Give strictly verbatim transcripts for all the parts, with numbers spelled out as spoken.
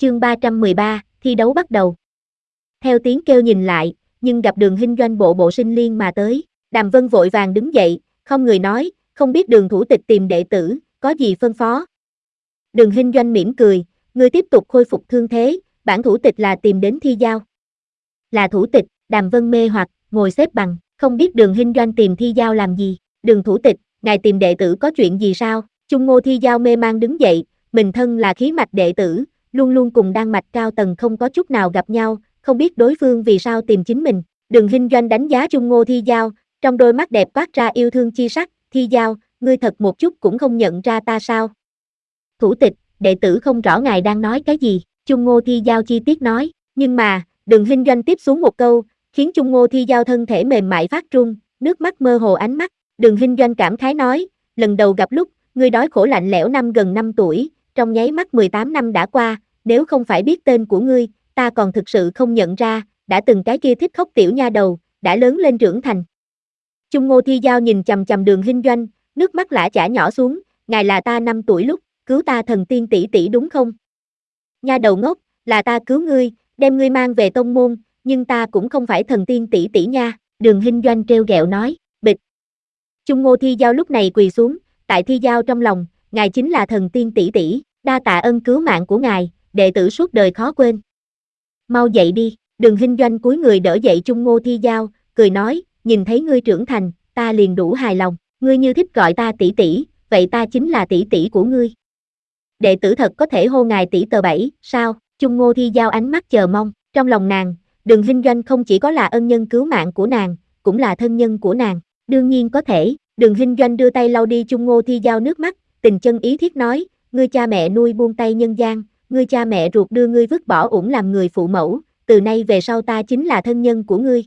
Chương ba trăm mười ba, thi đấu bắt đầu. Theo tiếng kêu nhìn lại, nhưng gặp Đường Hinh Doanh bộ bộ sinh liên mà tới, Đàm Vân vội vàng đứng dậy, không người nói, không biết Đường thủ tịch tìm đệ tử, có gì phân phó. Đường Hinh Doanh mỉm cười, ngươi tiếp tục khôi phục thương thế, bản thủ tịch là tìm đến Thi Giao. Là thủ tịch, Đàm Vân mê hoặc, ngồi xếp bằng, không biết Đường Hinh Doanh tìm Thi Giao làm gì. Đường thủ tịch, ngài tìm đệ tử có chuyện gì sao? Chung Ngô Thi Giao mê mang đứng dậy, mình thân là khí mạch đệ tử, luôn luôn cùng đan mạch cao tầng không có chút nào gặp nhau, không biết đối phương vì sao tìm chính mình. Đường Hinh Doanh đánh giá Chung Ngô Thi Giao, trong đôi mắt đẹp toát ra yêu thương chi sắc, Thi Giao, ngươi thật một chút cũng không nhận ra ta sao? Thủ tịch, đệ tử không rõ ngài đang nói cái gì, Chung Ngô Thi Giao chi tiết nói, nhưng mà, Đường Hinh Doanh tiếp xuống một câu, khiến Chung Ngô Thi Giao thân thể mềm mại phát run, nước mắt mơ hồ ánh mắt. Đường Hinh Doanh cảm khái nói, lần đầu gặp lúc, ngươi đói khổ lạnh lẽo năm gần năm tuổi, trong nháy mắt mười tám năm đã qua, nếu không phải biết tên của ngươi, ta còn thực sự không nhận ra, đã từng cái kia thích khóc tiểu nha đầu, đã lớn lên trưởng thành. Chung Ngô Thi Giao nhìn chằm chằm Đường Hinh Doanh, nước mắt lã chả nhỏ xuống, ngài là ta năm tuổi lúc, cứu ta thần tiên tỷ tỷ đúng không? Nha đầu ngốc, là ta cứu ngươi, đem ngươi mang về tông môn, nhưng ta cũng không phải thần tiên tỷ tỷ nha, Đường Hinh Doanh trêu ghẹo nói, bịch. Chung Ngô Thi Giao lúc này quỳ xuống, tại Thi Giao trong lòng, ngài chính là thần tiên tỷ tỷ, đa tạ ân cứu mạng của ngài, đệ tử suốt đời khó quên. Mau dậy đi, Đường Hinh Doanh cúi người đỡ dậy Chung Ngô Thi Giao, cười nói, nhìn thấy ngươi trưởng thành, ta liền đủ hài lòng, ngươi như thích gọi ta tỷ tỷ, vậy ta chính là tỷ tỷ của ngươi. Đệ tử thật có thể hô ngài tỷ tờ bảy, sao? Chung Ngô Thi Giao ánh mắt chờ mong, trong lòng nàng, Đường Hinh Doanh không chỉ có là ân nhân cứu mạng của nàng, cũng là thân nhân của nàng, đương nhiên có thể. Đường Hinh Doanh đưa tay lau đi Chung Ngô Thi Giao nước mắt, tình chân ý thiết nói, ngươi cha mẹ nuôi buông tay nhân gian, ngươi cha mẹ ruột đưa ngươi vứt bỏ ủng làm người phụ mẫu, từ nay về sau ta chính là thân nhân của ngươi.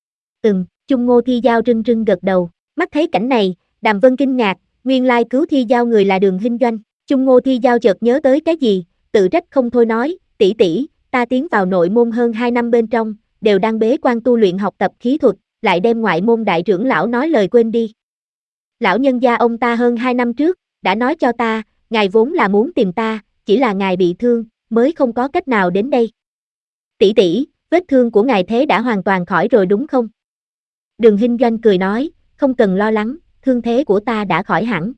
Ừm, Chung Ngô Thi Giao rưng rưng gật đầu, mắt thấy cảnh này, Đàm Vân kinh ngạc, nguyên lai cứu Thi Giao người là Đường Hinh Doanh. Chung Ngô Thi Giao chợt nhớ tới cái gì, tự trách không thôi nói, tỷ tỷ, ta tiến vào nội môn hơn hai năm bên trong, đều đang bế quan tu luyện học tập khí thuật, lại đem ngoại môn đại trưởng lão nói lời quên đi. Lão nhân gia ông ta hơn hai năm trước, đã nói cho ta, ngài vốn là muốn tìm ta, chỉ là ngài bị thương, mới không có cách nào đến đây. Tỷ tỷ, vết thương của ngài thế đã hoàn toàn khỏi rồi đúng không? Đường Hinh Doanh cười nói, không cần lo lắng, thương thế của ta đã khỏi hẳn.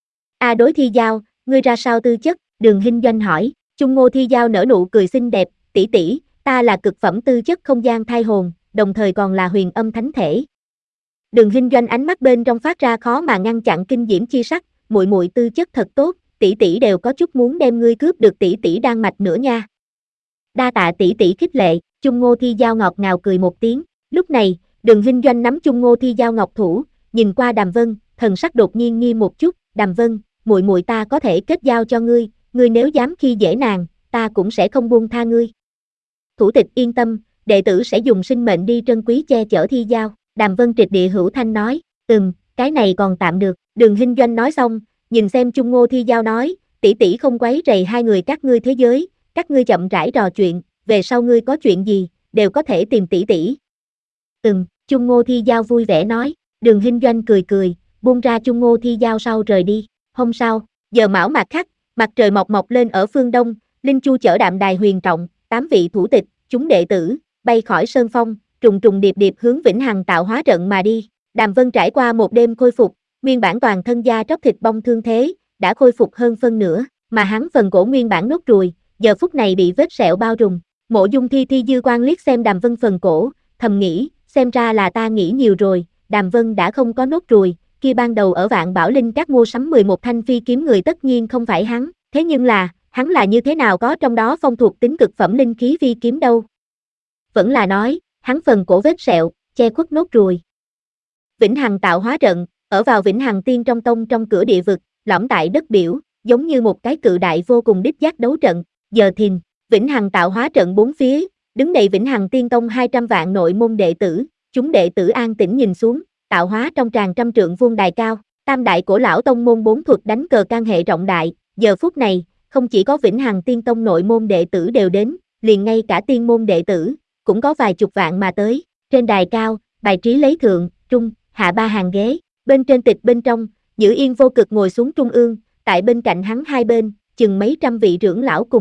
A đối Thi Giao, ngươi ra sao tư chất? Đường Hinh Doanh hỏi. Chung Ngô Thi Giao nở nụ cười xinh đẹp, tỷ tỷ, ta là cực phẩm tư chất không gian thai hồn, đồng thời còn là huyền âm thánh thể. Đường Hinh Doanh ánh mắt bên trong phát ra khó mà ngăn chặn kinh diễm chi sắc, muội muội tư chất thật tốt, tỷ tỷ đều có chút muốn đem ngươi cướp được tỷ tỷ đan mạch nữa nha. Đa tạ tỷ tỷ khích lệ, Chung Ngô Thi Giao ngọt ngào cười một tiếng. Lúc này, Đường Hinh Doanh nắm Chung Ngô Thi Giao ngọc thủ, nhìn qua Đàm Vân, thần sắc đột nhiên nghiêm một chút, Đàm Vân, muội muội ta có thể kết giao cho ngươi, ngươi nếu dám khi dễ nàng, ta cũng sẽ không buông tha ngươi. Thủ tịch yên tâm, đệ tử sẽ dùng sinh mệnh đi trân quý che chở Thi Giao. Đàm Vân trịch địa hữu thanh nói, ừm, cái này còn tạm được. Đường Hinh Doanh nói xong, nhìn xem Chung Ngô Thi Giao nói, tỷ tỷ không quấy rầy hai người các ngươi thế giới, các ngươi chậm rãi trò chuyện, về sau ngươi có chuyện gì, đều có thể tìm tỷ tỷ. Ừm, Chung Ngô Thi Giao vui vẻ nói. Đường Hinh Doanh cười cười, buông ra Chung Ngô Thi Giao sau rời đi. Hôm sau, giờ mão mạt khắc, mặt trời mọc mọc lên ở phương đông, Linh Chu chở đạm đài huyền trọng, tám vị thủ tịch, chúng đệ tử, bay khỏi sơn phong, trùng trùng điệp điệp hướng Vĩnh Hằng tạo hóa trận mà đi. Đàm Vân trải qua một đêm khôi phục, nguyên bản toàn thân da tróc thịt bong thương thế, đã khôi phục hơn phân nửa, mà hắn phần cổ nguyên bản nốt ruồi, giờ phút này bị vết sẹo bao trùm. Mộ Dung Thi Thi dư quan liếc xem Đàm Vân phần cổ, thầm nghĩ, xem ra là ta nghĩ nhiều rồi, Đàm Vân đã không có nốt ruồi, kia ban đầu ở Vạn Bảo Linh các mua sắm mười một thanh phi kiếm người tất nhiên không phải hắn, thế nhưng là, hắn là như thế nào có trong đó phong thuộc tính cực phẩm linh khí phi kiếm đâu? Vẫn là nói, hắn phần cổ vết sẹo, che khuất nốt ruồi. Vĩnh Hằng tạo hóa trận, ở vào Vĩnh Hằng Tiên trong tông trong cửa địa vực, lõm tại đất biểu, giống như một cái cự đại vô cùng đích giác đấu trận. Giờ thìn, Vĩnh Hằng tạo hóa trận bốn phía, đứng đầy Vĩnh Hằng Tiên tông hai trăm vạn nội môn đệ tử, chúng đệ tử an tĩnh nhìn xuống, tạo hóa trong tràng trăm trượng vuông đài cao, tam đại cổ lão tông môn bốn thuật đánh cờ can hệ rộng đại. Giờ phút này, không chỉ có Vĩnh Hằng Tiên tông nội môn đệ tử đều đến, liền ngay cả tiên môn đệ tử, cũng có vài chục vạn mà tới. Trên đài cao, bài trí lấy thượng, trung, hạ ba hàng ghế, bên trên tịch bên trong, Nhữ Yên vô cực ngồi xuống trung ương, tại bên cạnh hắn hai bên, chừng mấy trăm vị trưởng lão cùng đi.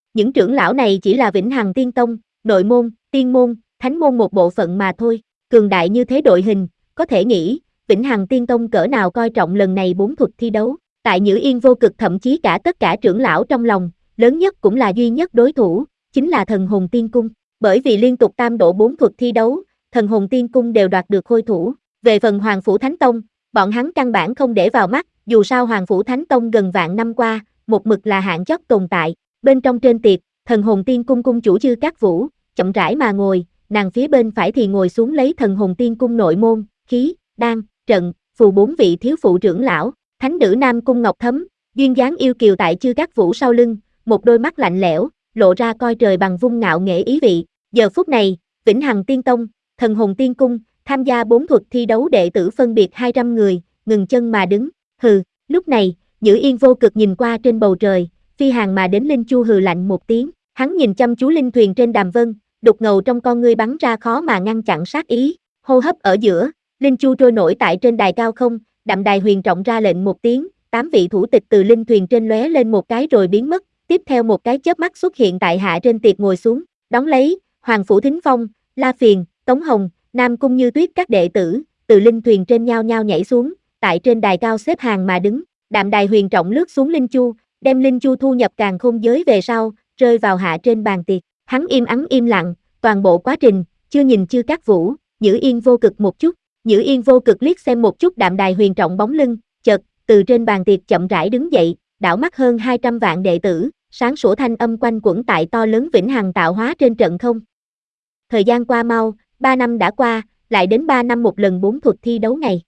Những trưởng lão này chỉ là Vĩnh Hằng Tiên Tông, nội môn, tiên môn, thánh môn một bộ phận mà thôi. Cường đại như thế đội hình, có thể nghĩ, Vĩnh Hằng Tiên Tông cỡ nào coi trọng lần này bốn thuật thi đấu. Tại Nhữ Yên Vô Cực thậm chí cả tất cả trưởng lão trong lòng, lớn nhất cũng là duy nhất đối thủ, chính là Thần Hồn Tiên Cung. Bởi vì liên tục tam độ bốn thuật thi đấu, Thần Hồn Tiên Cung đều đoạt được khôi thủ. Về phần Hoàng Phủ Thánh Tông, bọn hắn căn bản không để vào mắt, dù sao Hoàng Phủ Thánh Tông gần vạn năm qua, một mực là hạng chót tồn tại. Bên trong trên tiệc, Thần Hồn Tiên Cung cung chủ Chư Cát Vũ, chậm rãi mà ngồi, nàng phía bên phải thì ngồi xuống lấy Thần Hồn Tiên Cung nội môn, khí, đan, trận, phù bốn vị thiếu phụ trưởng lão, thánh nữ Nam Cung Ngọc Thấm, duyên dáng yêu kiều tại Chư Cát Vũ sau lưng, một đôi mắt lạnh lẽo, lộ ra coi trời bằng vung ngạo nghễ ý vị. Giờ phút này, Vĩnh Hằng Tiên Tông, Thần Hồn Tiên Cung, tham gia bốn thuật thi đấu đệ tử phân biệt hai trăm người, ngừng chân mà đứng. Hừ, lúc này, Nhữ Yên Vô Cực nhìn qua trên bầu trời, phi hàng mà đến Linh Chu hừ lạnh một tiếng, hắn nhìn chăm chú linh thuyền trên đàm vân, đục ngầu trong con ngươi bắn ra khó mà ngăn chặn sát ý. Hô hấp ở giữa, Linh Chu trôi nổi tại trên đài cao không, Đạm Đài Huyền Trọng ra lệnh một tiếng, tám vị thủ tịch từ linh thuyền trên lóe lên một cái rồi biến mất, tiếp theo một cái chớp mắt xuất hiện tại hạ trên tiệc ngồi xuống, đón lấy, Hoàng Phủ Thính Phong, La Phiền, Tống Hồng, Nam Cung Như Tuyết các đệ tử, từ linh thuyền trên nhao nhao nhảy xuống, tại trên đài cao xếp hàng mà đứng. Đạm Đài Huyền Trọng lướt xuống Linh Chu, đem Linh Chu thu nhập càn khôn giới về sau, rơi vào hạ trên bàn tiệc. Hắn im ắng im lặng, toàn bộ quá trình, chưa nhìn Chư Cát Vũ, Nhữ Yên Vô Cực một chút. Nhữ Yên Vô Cực liếc xem một chút Đạm Đài Huyền Trọng bóng lưng, chợt, từ trên bàn tiệc chậm rãi đứng dậy, đảo mắt hơn hai trăm vạn đệ tử, sáng sủa thanh âm quanh quẩn tại to lớn Vĩnh Hằng tạo hóa trên trận không. Thời gian qua mau, ba năm đã qua, lại đến ba năm một lần bốn thuật thi đấu ngày.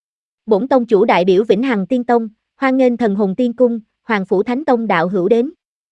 Bổn tông chủ đại biểu Vĩnh Hằng Tiên Tông, hoan nghênh Thần Hồn Tiên Cung, Hoàng Phủ Thánh Tông đạo hữu đến.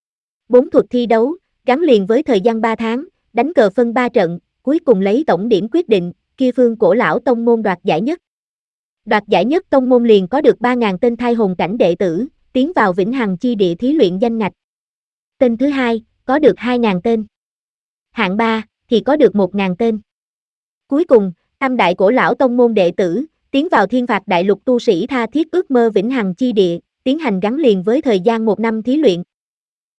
Bốn thuật thi đấu, gắn liền với thời gian ba tháng, đánh cờ phân ba trận, cuối cùng lấy tổng điểm quyết định, kia phương cổ lão tông môn đoạt giải nhất. Đoạt giải nhất tông môn liền có được ba nghìn tên thai hồn cảnh đệ tử, tiến vào Vĩnh Hằng chi địa thí luyện danh ngạch. Tên thứ hai, có được hai nghìn tên. Hạng ba, thì có được một nghìn tên. Cuối cùng, tam đại cổ lão tông môn đệ tử, tiến vào thiên phạt đại lục tu sĩ tha thiết ước mơ Vĩnh Hằng chi địa, tiến hành gắn liền với thời gian một năm thí luyện.